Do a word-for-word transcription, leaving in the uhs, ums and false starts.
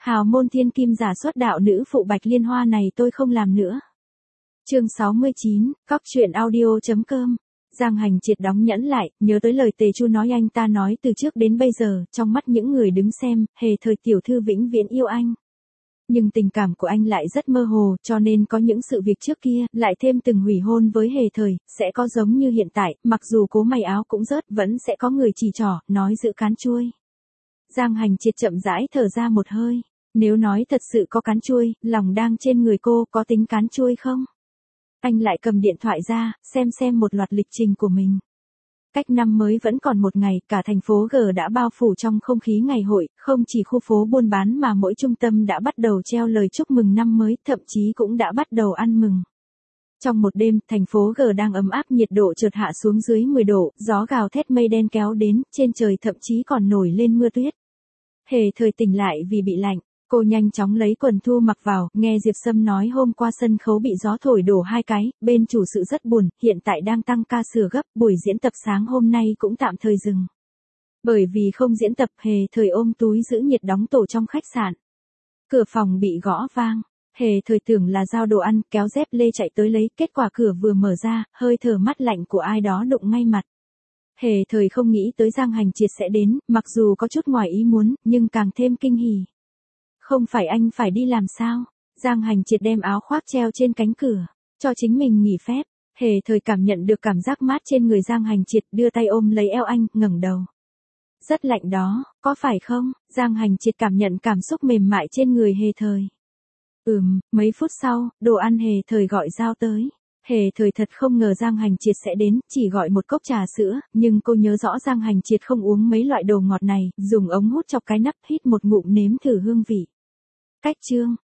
Hào môn thiên kim giả xuất đạo nữ phụ Bạch Liên Hoa này tôi không làm nữa. Chương sáu mươi chín, cóc truyện audio chấm com. Giang Hành Triệt đóng nhẫn lại, nhớ tới lời Tề Chu nói anh ta nói từ trước đến bây giờ, trong mắt những người đứng xem, Hề Thời tiểu thư vĩnh viễn yêu anh. Nhưng tình cảm của anh lại rất mơ hồ, cho nên có những sự việc trước kia, lại thêm từng hủy hôn với Hề Thời, sẽ có giống như hiện tại, mặc dù cố may áo cũng rớt, vẫn sẽ có người chỉ trỏ, nói giữ cán chuôi. Giang Hành Triệt chậm rãi thở ra một hơi. Nếu nói thật sự có cán chuôi, lòng đang trên người cô, có tính cán chuôi không? Anh lại cầm điện thoại ra, xem xem một loạt lịch trình của mình. Cách năm mới vẫn còn một ngày, cả thành phố G đã bao phủ trong không khí ngày hội, không chỉ khu phố buôn bán mà mỗi trung tâm đã bắt đầu treo lời chúc mừng năm mới, thậm chí cũng đã bắt đầu ăn mừng. Trong một đêm, thành phố G đang ấm áp, nhiệt độ chợt hạ xuống dưới mười độ, gió gào thét mây đen kéo đến, trên trời thậm chí còn nổi lên mưa tuyết. Hề Thời tỉnh lại vì bị lạnh. Cô nhanh chóng lấy quần thu mặc vào, nghe Diệp Sâm nói hôm qua sân khấu bị gió thổi đổ hai cái, bên chủ sự rất buồn, hiện tại đang tăng ca sửa gấp, buổi diễn tập sáng hôm nay cũng tạm thời dừng. Bởi vì không diễn tập, Hề Thời ôm túi giữ nhiệt đóng tổ trong khách sạn. Cửa phòng bị gõ vang, Hề Thời tưởng là giao đồ ăn, kéo dép lê chạy tới lấy, kết quả cửa vừa mở ra, hơi thở mát lạnh của ai đó đụng ngay mặt. Hề Thời không nghĩ tới Giang Hành Triệt sẽ đến, mặc dù có chút ngoài ý muốn, nhưng càng thêm kinh hỉ. Không phải anh phải đi làm sao? Giang Hành Triệt đem áo khoác treo trên cánh cửa, cho chính mình nghỉ phép. Hề Thời cảm nhận được cảm giác mát trên người Giang Hành Triệt, đưa tay ôm lấy eo anh, ngẩng đầu. Rất lạnh đó, có phải không? Giang Hành Triệt cảm nhận cảm xúc mềm mại trên người Hề Thời. Ừm, mấy phút sau, đồ ăn Hề Thời gọi giao tới. Hề Thời thật không ngờ Giang Hành Triệt sẽ đến, chỉ gọi một cốc trà sữa, nhưng cô nhớ rõ Giang Hành Triệt không uống mấy loại đồ ngọt này, dùng ống hút chọc cái nắp, hít một ngụm nếm thử hương vị. Cách chương,